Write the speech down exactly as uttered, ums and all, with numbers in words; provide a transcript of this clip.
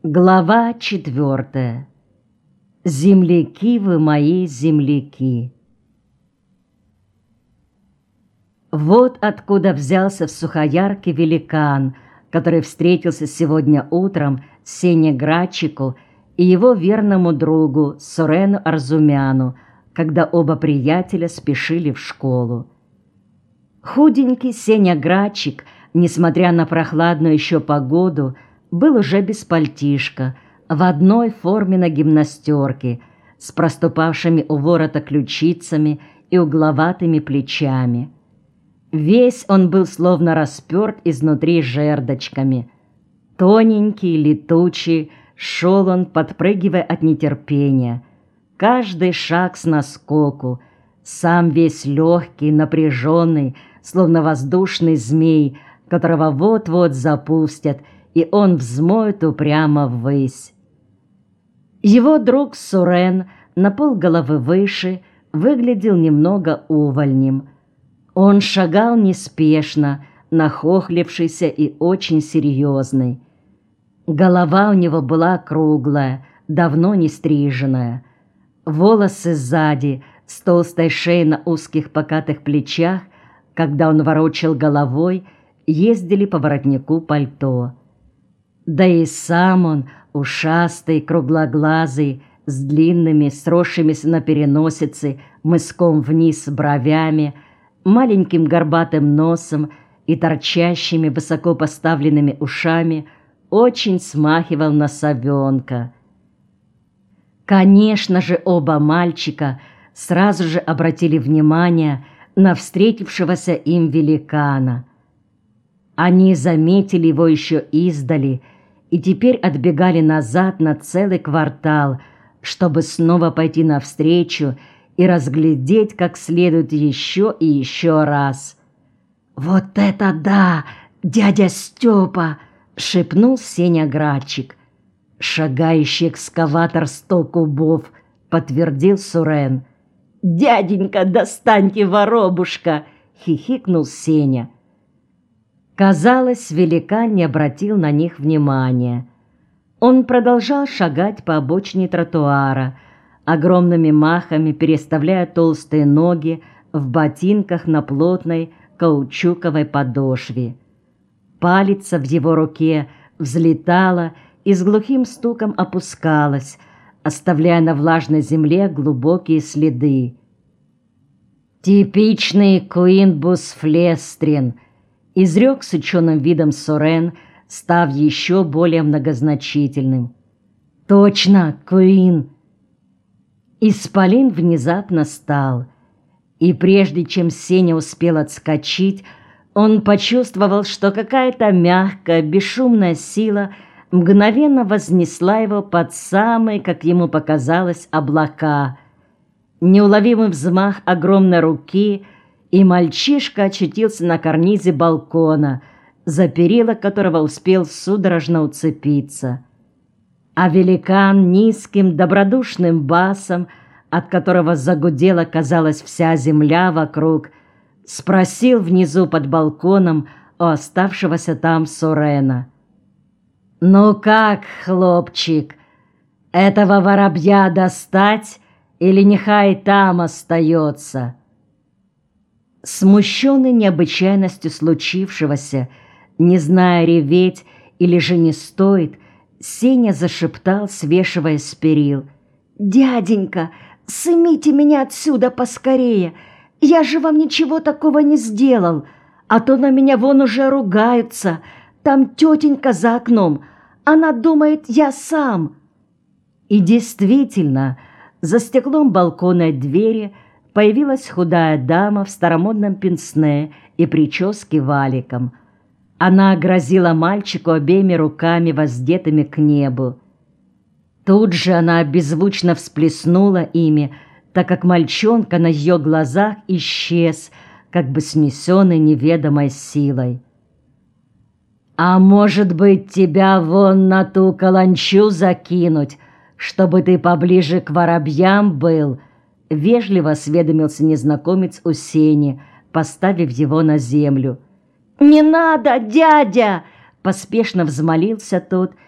Глава четвертая. Земляки вы мои, земляки. Вот откуда взялся в Сухоярке великан, который встретился сегодня утром Сене Градчику и его верному другу Сурену Арзумяну, когда оба приятеля спешили в школу. Худенький Сеня Градчик, несмотря на прохладную еще погоду, был уже без пальтишка, в одной форменной гимнастерке, с проступавшими у ворота ключицами и угловатыми плечами. Весь он был словно расперт изнутри жердочками. Тоненький, летучий, шел он, подпрыгивая от нетерпения. Каждый шаг с наскоку, сам весь легкий, напряженный, словно воздушный змей, которого вот-вот запустят, и он взмоет упрямо ввысь. Его друг Сурен, на полголовы выше, выглядел немного увольнем. Он шагал неспешно, нахохлившийся и очень серьезный. Голова у него была круглая, давно не стриженная. Волосы сзади, с толстой шеей на узких покатых плечах, когда он ворочал головой, ездили по воротнику пальто. Да и сам он, ушастый, круглоглазый, с длинными, сросшимися на переносице, мыском вниз бровями, маленьким горбатым носом и торчащими высоко поставленными ушами, очень смахивал на совенка. Конечно же, оба мальчика сразу же обратили внимание на встретившегося им великана. Они заметили его еще издали и теперь отбегали назад на целый квартал, чтобы снова пойти навстречу и разглядеть как следует еще и еще раз. «Вот это да, дядя Степа!» — шепнул Сеня Градчик. «Шагающий экскаватор сто кубов», — подтвердил Сурен. «Дяденька, достаньте воробушка!» — хихикнул Сеня. Казалось, великан не обратил на них внимания. Он продолжал шагать по обочине тротуара, огромными махами переставляя толстые ноги в ботинках на плотной каучуковой подошве. Палица в его руке взлетала и с глухим стуком опускалась, оставляя на влажной земле глубокие следы. «Типичный Куинбус Флестрин», — изрек с ученым видом Сурен, став еще более многозначительным. «Точно, Куин!» Исполин внезапно стал, и прежде чем Сеня успел отскочить, он почувствовал, что какая-то мягкая, бесшумная сила мгновенно вознесла его под самые, как ему показалось, облака. Неуловимый взмах огромной руки, и мальчишка очутился на карнизе балкона, за перила которого успел судорожно уцепиться. А великан низким добродушным басом, от которого загудела, казалось, вся земля вокруг, спросил внизу под балконом у оставшегося там Сурена: «Ну как, хлопчик, этого воробья достать или нехай там остается?» Смущенный необычайностью случившегося, не зная, реветь или же не стоит, Сеня зашептал, свешиваясь с перил: «Дяденька, сымите меня отсюда поскорее! Я же вам ничего такого не сделал, а то на меня вон уже ругаются. Там тетенька за окном, она думает, я сам». И действительно, за стеклом балконной двери появилась худая дама в старомодном пенсне и прическе валиком. Она грозила мальчику обеими руками, воздетыми к небу. Тут же она беззвучно всплеснула ими, так как мальчонка на ее глазах исчез, как бы снесенный неведомой силой. «А может быть, тебя вон на ту каланчу закинуть, чтобы ты поближе к воробьям был?» — вежливо осведомился незнакомец у Сени, поставив его на землю. «Не надо, дядя!» — поспешно взмолился тот